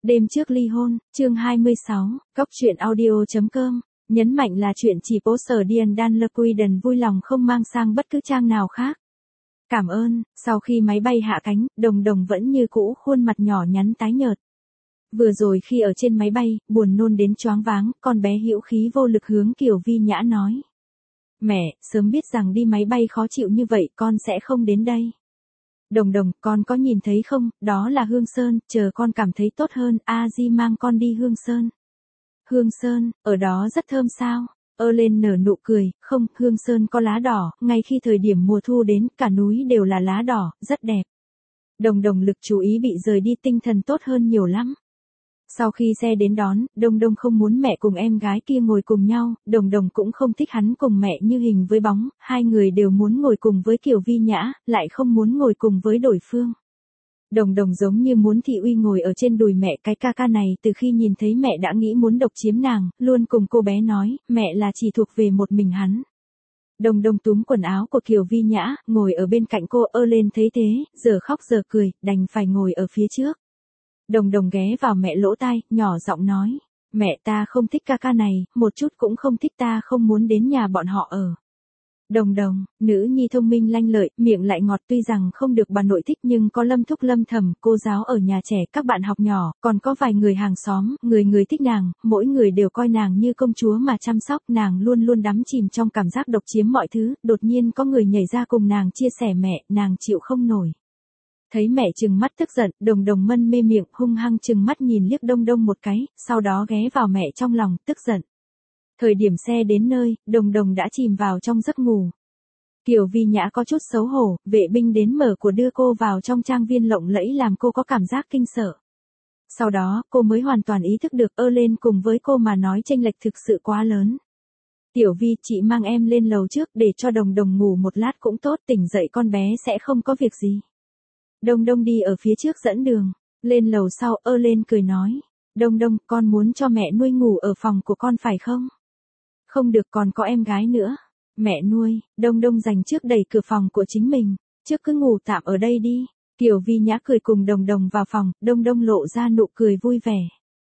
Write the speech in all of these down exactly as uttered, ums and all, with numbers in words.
Đêm trước ly hôn, chương hai mươi sáu, Cóc truyện audio chấm com, nhấn mạnh là chuyện chỉ poster Diane Dunlequiden vui lòng không mang sang bất cứ trang nào khác. Cảm ơn. Sau khi máy bay hạ cánh, Đồng Đồng vẫn như cũ, khuôn mặt nhỏ nhắn tái nhợt. Vừa rồi khi ở trên máy bay, buồn nôn đến choáng váng, con bé hữu khí vô lực hướng Kiều Vi Nhã nói. Mẹ, sớm biết rằng đi máy bay khó chịu như vậy con sẽ không đến đây. Đồng Đồng, con có nhìn thấy không, đó là Hương Sơn, chờ con cảm thấy tốt hơn, A Di mang con đi Hương Sơn. Hương Sơn, ở đó rất thơm sao? Ơ lên nở nụ cười, không, Hương Sơn có lá đỏ, ngay khi thời điểm mùa thu đến, cả núi đều là lá đỏ, rất đẹp. Đồng Đồng lực chú ý bị rời đi, tinh thần tốt hơn nhiều lắm. Sau khi xe đến đón, Đông Đông không muốn mẹ cùng em gái kia ngồi cùng nhau, Đồng Đồng cũng không thích hắn cùng mẹ như hình với bóng, hai người đều muốn ngồi cùng với Kiều Vi Nhã, lại không muốn ngồi cùng với đối phương. Đồng Đồng giống như muốn Thị Uy ngồi ở trên đùi mẹ, cái ca ca này từ khi nhìn thấy mẹ đã nghĩ muốn độc chiếm nàng, luôn cùng cô bé nói, mẹ là chỉ thuộc về một mình hắn. Đồng Đồng túm quần áo của Kiều Vi Nhã, ngồi ở bên cạnh cô, ơ lên thấy thế, giờ khóc giờ cười, đành phải ngồi ở phía trước. Đồng Đồng ghé vào mẹ lỗ tai, nhỏ giọng nói, mẹ ta không thích ca ca này, một chút cũng không thích, ta không muốn đến nhà bọn họ ở. Đồng Đồng, nữ nhi thông minh lanh lợi, miệng lại ngọt, tuy rằng không được bà nội thích nhưng có Lâm Thúc Lâm Thẩm, cô giáo ở nhà trẻ, các bạn học nhỏ, còn có vài người hàng xóm, người người thích nàng, mỗi người đều coi nàng như công chúa mà chăm sóc, nàng luôn luôn đắm chìm trong cảm giác độc chiếm mọi thứ, đột nhiên có người nhảy ra cùng nàng chia sẻ mẹ, nàng chịu không nổi. Thấy mẹ trừng mắt tức giận, Đồng Đồng mân mê miệng, hung hăng trừng mắt nhìn liếc Đông Đông một cái, sau đó ghé vào mẹ trong lòng, tức giận. Thời điểm xe đến nơi, Đồng Đồng đã chìm vào trong giấc ngủ. Kiều Vi Nhã có chút xấu hổ, vệ binh đến mở cửa đưa cô vào trong trang viên lộng lẫy làm cô có cảm giác kinh sợ. Sau đó, cô mới hoàn toàn ý thức được, ơ lên cùng với cô mà nói chênh lệch thực sự quá lớn. Tiểu Vi, chị mang em lên lầu trước để cho Đồng Đồng ngủ một lát cũng tốt, tỉnh dậy con bé sẽ không có việc gì. Đông Đông đi ở phía trước dẫn đường, lên lầu sau, ơ lên cười nói, Đông Đông, con muốn cho mẹ nuôi ngủ ở phòng của con phải không? Không được, còn có em gái nữa. Mẹ nuôi, Đông Đông dành trước đẩy cửa phòng của chính mình, trước cứ ngủ tạm ở đây đi. Kiều Vi Nhã cười cùng Đồng Đồng vào phòng, Đông Đông lộ ra nụ cười vui vẻ.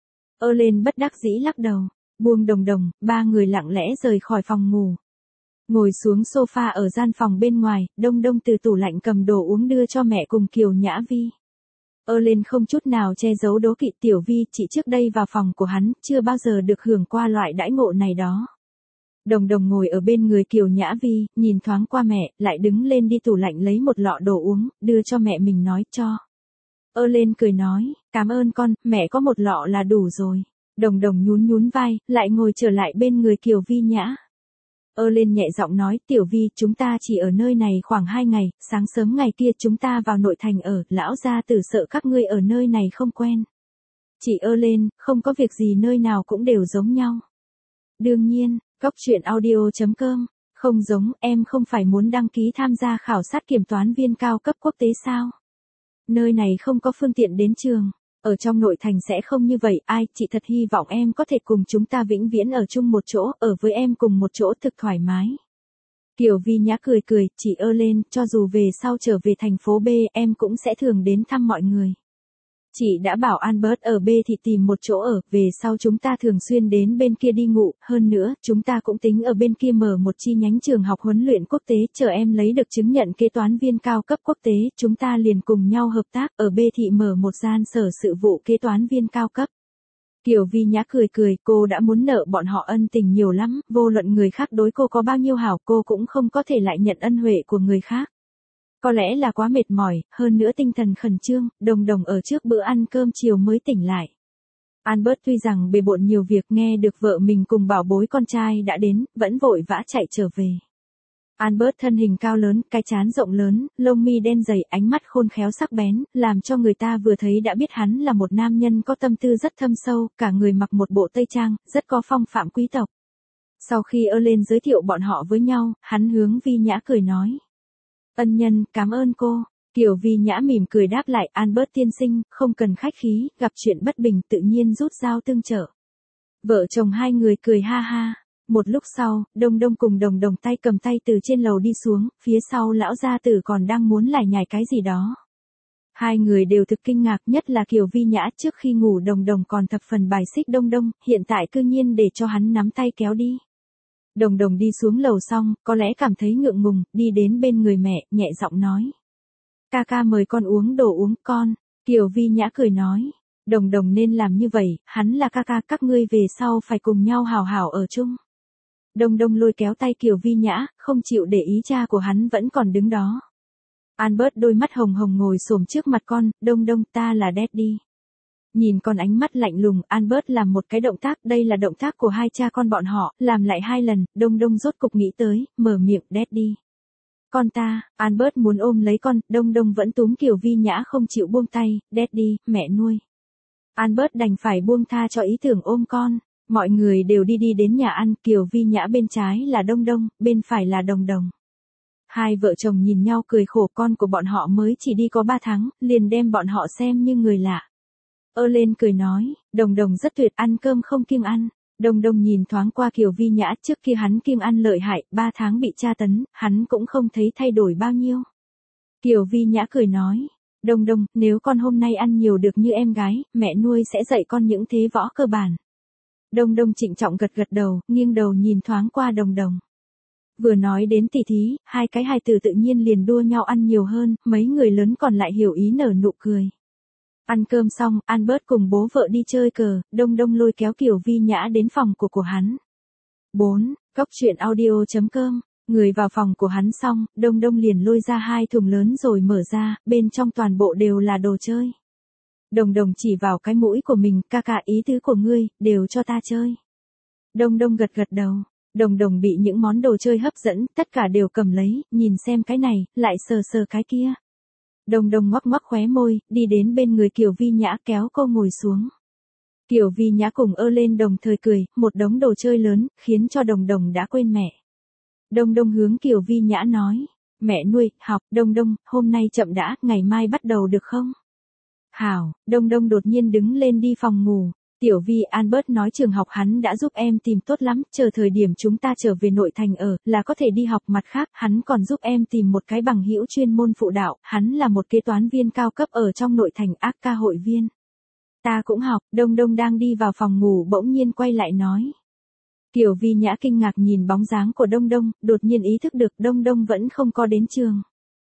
Ơ lên bất đắc dĩ lắc đầu, buông Đồng Đồng, ba người lặng lẽ rời khỏi phòng ngủ. Ngồi xuống sofa ở gian phòng bên ngoài, Đông Đông từ tủ lạnh cầm đồ uống đưa cho mẹ cùng Kiều Nhã Vi. Ơ lên không chút nào che giấu đố kỵ, Tiểu Vi, chị trước đây vào phòng của hắn, chưa bao giờ được hưởng qua loại đãi ngộ này đó. Đồng Đồng ngồi ở bên người Kiều Nhã Vi, nhìn thoáng qua mẹ, lại đứng lên đi tủ lạnh lấy một lọ đồ uống, đưa cho mẹ mình nói cho. Ơ lên cười nói, cảm ơn con, mẹ có một lọ là đủ rồi. Đồng Đồng nhún nhún vai, lại ngồi trở lại bên người Kiều Vi Nhã. Ơ lên nhẹ giọng nói, Tiểu Vi, chúng ta chỉ ở nơi này khoảng hai ngày, sáng sớm ngày kia chúng ta vào nội thành ở, lão gia tử sợ các ngươi ở nơi này không quen. Chị ơ lên, không có việc gì, nơi nào cũng đều giống nhau. Đương nhiên, Cóc truyện audio chấm com, không giống, em không phải muốn đăng ký tham gia khảo sát kiểm toán viên cao cấp quốc tế sao? Nơi này không có phương tiện đến trường. Ở trong nội thành sẽ không như vậy, ai, chị thật hy vọng em có thể cùng chúng ta vĩnh viễn ở chung một chỗ, ở với em cùng một chỗ thực thoải mái. Kiều Vi Nhã cười cười, chị ơ lên, cho dù về sau trở về thành phố B, em cũng sẽ thường đến thăm mọi người. Chị đã bảo Albert ở B thì tìm một chỗ ở, về sau chúng ta thường xuyên đến bên kia đi ngủ, hơn nữa, chúng ta cũng tính ở bên kia mở một chi nhánh trường học huấn luyện quốc tế, chờ em lấy được chứng nhận kế toán viên cao cấp quốc tế, chúng ta liền cùng nhau hợp tác, ở B thị mở một gian sở sự vụ kế toán viên cao cấp. Kiều Vi Nhã cười cười, cô đã muốn nợ bọn họ ân tình nhiều lắm, vô luận người khác đối cô có bao nhiêu hảo, cô cũng không có thể lại nhận ân huệ của người khác. Có lẽ là quá mệt mỏi, hơn nữa tinh thần khẩn trương, Đồng Đồng ở trước bữa ăn cơm chiều mới tỉnh lại. Albert tuy rằng bề bộn nhiều việc, nghe được vợ mình cùng bảo bối con trai đã đến, vẫn vội vã chạy trở về. Albert thân hình cao lớn, cái trán rộng lớn, lông mi đen dày, ánh mắt khôn khéo sắc bén, làm cho người ta vừa thấy đã biết hắn là một nam nhân có tâm tư rất thâm sâu, cả người mặc một bộ tây trang, rất có phong phạm quý tộc. Sau khi ơ lên giới thiệu bọn họ với nhau, hắn hướng Vi Nhã cười nói. Ân nhân, cảm ơn cô. Kiều Vi Nhã mỉm cười đáp lại, Albert tiên sinh, không cần khách khí, gặp chuyện bất bình tự nhiên rút dao tương trợ. Vợ chồng hai người cười ha ha. Một lúc sau, Đông Đông cùng Đồng Đồng tay cầm tay từ trên lầu đi xuống, phía sau lão gia tử còn đang muốn lải nhải cái gì đó. Hai người đều thực kinh ngạc, nhất là Kiều Vi Nhã, trước khi ngủ Đồng Đồng còn thập phần bài xích Đông Đông, hiện tại cư nhiên để cho hắn nắm tay kéo đi. Đồng Đồng đi xuống lầu xong, có lẽ cảm thấy ngượng ngùng, đi đến bên người mẹ, nhẹ giọng nói. Ca ca mời con uống đồ uống con. Kiều Vi Nhã cười nói. Đồng Đồng nên làm như vậy, hắn là ca ca, các ngươi về sau phải cùng nhau hào hảo ở chung. Đông Đông lôi kéo tay Kiều Vi Nhã, không chịu để ý cha của hắn vẫn còn đứng đó. Albert đôi mắt hồng hồng ngồi xổm trước mặt con, Đông Đông, ta là Daddy. Nhìn con ánh mắt lạnh lùng, Albert làm một cái động tác, đây là động tác của hai cha con bọn họ, làm lại hai lần, Đông Đông rốt cục nghĩ tới, mở miệng, Daddy. Con ta, Albert muốn ôm lấy con, Đông Đông vẫn túm Kiều Vi Nhã không chịu buông tay, Daddy, mẹ nuôi. Albert đành phải buông tha cho ý tưởng ôm con. Mọi người đều đi đi đến nhà ăn, Kiều Vi Nhã bên trái là Đông Đông, bên phải là Đồng Đồng. Hai vợ chồng nhìn nhau cười khổ, con của bọn họ mới chỉ đi có ba tháng, liền đem bọn họ xem như người lạ. Ơ lên cười nói, Đồng Đồng rất tuyệt, ăn cơm không kiêng ăn. Đồng Đồng nhìn thoáng qua Kiều Vi Nhã, trước kia hắn kiêng ăn lợi hại, ba tháng bị tra tấn, hắn cũng không thấy thay đổi bao nhiêu. Kiều Vi Nhã cười nói, Đồng Đồng, nếu con hôm nay ăn nhiều được như em gái, mẹ nuôi sẽ dạy con những thế võ cơ bản. Đông Đông trịnh trọng gật gật đầu, nghiêng đầu nhìn thoáng qua Đồng Đồng. Vừa nói đến tỉ thí, hai cái hài tử tự nhiên liền đua nhau ăn nhiều hơn, mấy người lớn còn lại hiểu ý nở nụ cười. Ăn cơm xong, Albert cùng bố vợ đi chơi cờ, Đông Đông lôi kéo Kiều Vi Nhã đến phòng của của hắn. bốn. Cóc truyện audio chấm com. Người vào phòng của hắn xong, Đông Đông liền lôi ra hai thùng lớn rồi mở ra, bên trong toàn bộ đều là đồ chơi. Đồng Đồng chỉ vào cái mũi của mình, ca ca, ý tứ của ngươi, đều cho ta chơi. Đông Đông gật gật đầu. Đồng Đồng bị những món đồ chơi hấp dẫn, tất cả đều cầm lấy, nhìn xem cái này, lại sờ sờ cái kia. Đồng Đồng ngoắc ngoắc khóe môi, đi đến bên người Kiều Vi Nhã kéo cô ngồi xuống. Kiều Vi Nhã cùng ơ lên đồng thời cười, một đống đồ chơi lớn, khiến cho Đồng Đồng đã quên mẹ. Đông Đông hướng Kiều Vi Nhã nói, mẹ nuôi, học, Đông Đông, hôm nay chậm đã, ngày mai bắt đầu được không? Hảo, Đông Đông đột nhiên đứng lên đi phòng ngủ. Tiểu Vi, Albert nói trường học hắn đã giúp em tìm tốt lắm, chờ thời điểm chúng ta trở về nội thành ở, là có thể đi học, mặt khác, hắn còn giúp em tìm một cái bằng hữu chuyên môn phụ đạo, hắn là một kế toán viên cao cấp ở trong nội thành, ác ca hội viên. Ta cũng học, Đông Đông đang đi vào phòng ngủ bỗng nhiên quay lại nói. Kiều Vi Nhã kinh ngạc nhìn bóng dáng của Đông Đông, đột nhiên ý thức được Đông Đông vẫn không có đến trường.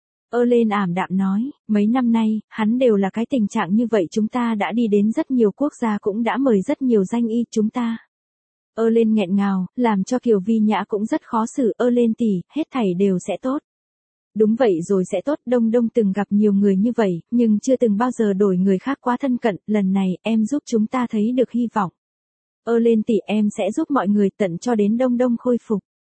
Ơ lên ảm đạm nói, mấy năm nay, hắn đều là cái tình trạng như vậy, chúng ta đã đi đến rất nhiều quốc gia, cũng đã mời rất nhiều danh y, chúng ta. Ơ lên nghẹn ngào, làm cho Kiều Vi Nhã cũng rất khó xử, ơ lên tỷ, hết thảy đều sẽ tốt. Đúng vậy rồi sẽ tốt, Đông Đông từng gặp nhiều người như vậy, nhưng chưa từng bao giờ đổi người khác quá thân cận, lần này, em giúp chúng ta thấy được hy vọng. Ơ lên tỷ, em sẽ giúp mọi người tận cho đến Đông Đông khôi phục.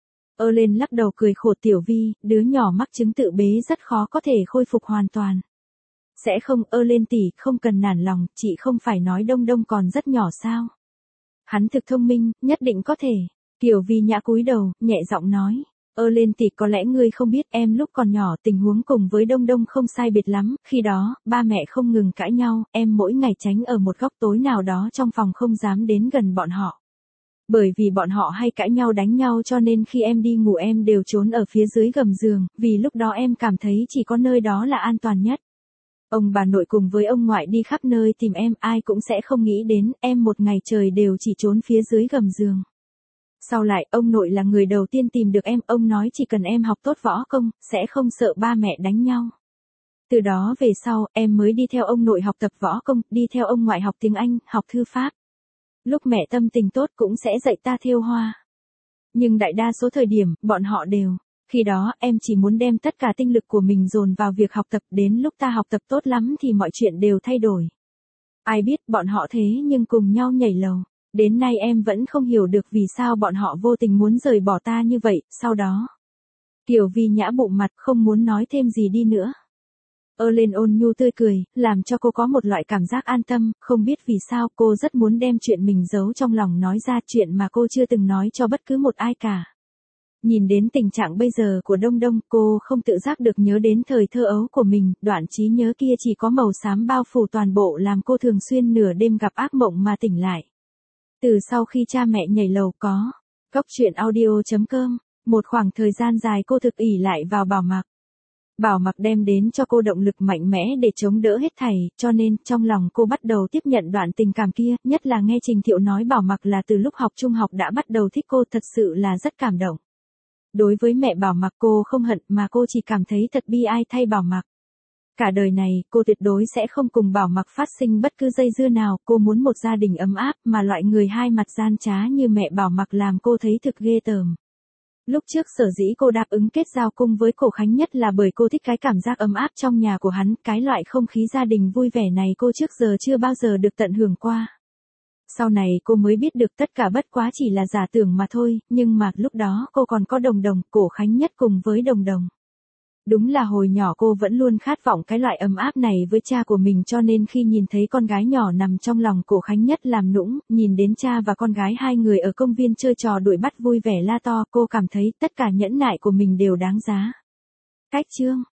Ơ lên lắc đầu cười khổ, Tiểu Vi, đứa nhỏ mắc chứng tự bế rất khó có thể khôi phục hoàn toàn. Sẽ không, ơ lên tỷ, không cần nản lòng, chị không phải nói Đông Đông còn rất nhỏ sao? Hắn thực thông minh, nhất định có thể. Kiều Vi Nhã cúi đầu, nhẹ giọng nói. Ơ lên tỷ, có lẽ ngươi không biết, em lúc còn nhỏ tình huống cùng với Đông Đông không sai biệt lắm, khi đó, ba mẹ không ngừng cãi nhau, em mỗi ngày tránh ở một góc tối nào đó trong phòng không dám đến gần bọn họ. Bởi vì bọn họ hay cãi nhau đánh nhau cho nên khi em đi ngủ em đều trốn ở phía dưới gầm giường, vì lúc đó em cảm thấy chỉ có nơi đó là an toàn nhất. Ông bà nội cùng với ông ngoại đi khắp nơi tìm em, ai cũng sẽ không nghĩ đến, em một ngày trời đều chỉ trốn phía dưới gầm giường. Sau lại, ông nội là người đầu tiên tìm được em, ông nói chỉ cần em học tốt võ công, sẽ không sợ ba mẹ đánh nhau. Từ đó về sau, em mới đi theo ông nội học tập võ công, đi theo ông ngoại học tiếng Anh, học thư pháp. Lúc mẹ tâm tình tốt cũng sẽ dạy ta thêu hoa. Nhưng đại đa số thời điểm, bọn họ đều. Khi đó, em chỉ muốn đem tất cả tinh lực của mình dồn vào việc học tập, đến lúc ta học tập tốt lắm thì mọi chuyện đều thay đổi. Ai biết bọn họ thế nhưng cùng nhau nhảy lầu. Đến nay em vẫn không hiểu được vì sao bọn họ vô tình muốn rời bỏ ta như vậy, sau đó. Kiều Vi Nhã bụng mặt không muốn nói thêm gì đi nữa. Ơ lên ôn nhu tươi cười, làm cho cô có một loại cảm giác an tâm, không biết vì sao cô rất muốn đem chuyện mình giấu trong lòng nói ra, chuyện mà cô chưa từng nói cho bất cứ một ai cả. Nhìn đến tình trạng bây giờ của Đông Đông, cô không tự giác được nhớ đến thời thơ ấu của mình, đoạn trí nhớ kia chỉ có màu xám bao phủ toàn bộ làm cô thường xuyên nửa đêm gặp ác mộng mà tỉnh lại. Từ sau khi cha mẹ nhảy lầu có, cóc truyện audio chấm com, một khoảng thời gian dài cô thực ỷ lại vào Bảo Mạc. Bảo Mặc đem đến cho cô động lực mạnh mẽ để chống đỡ hết thảy, cho nên trong lòng cô bắt đầu tiếp nhận đoạn tình cảm kia, nhất là nghe Trình Thiệu nói Bảo Mặc là từ lúc học trung học đã bắt đầu thích cô, thật sự là rất cảm động. Đối với mẹ Bảo Mặc cô không hận mà cô chỉ cảm thấy thật bi ai thay Bảo Mặc. Cả đời này, cô tuyệt đối sẽ không cùng Bảo Mặc phát sinh bất cứ dây dưa nào, cô muốn một gia đình ấm áp mà loại người hai mặt gian trá như mẹ Bảo Mặc làm cô thấy thực ghê tởm. Lúc trước sở dĩ cô đáp ứng kết giao cung với Cổ Khánh Nhất là bởi cô thích cái cảm giác ấm áp trong nhà của hắn, cái loại không khí gia đình vui vẻ này cô trước giờ chưa bao giờ được tận hưởng qua. Sau này cô mới biết được tất cả bất quá chỉ là giả tưởng mà thôi, nhưng mà lúc đó cô còn có Đồng Đồng, Cổ Khánh Nhất cùng với Đồng Đồng. Đúng là hồi nhỏ cô vẫn luôn khát vọng cái loại ấm áp này với cha của mình, cho nên khi nhìn thấy con gái nhỏ nằm trong lòng Cổ Khánh Nhất làm nũng, nhìn đến cha và con gái hai người ở công viên chơi trò đuổi bắt vui vẻ la to, cô cảm thấy tất cả nhẫn nại của mình đều đáng giá. Cách chương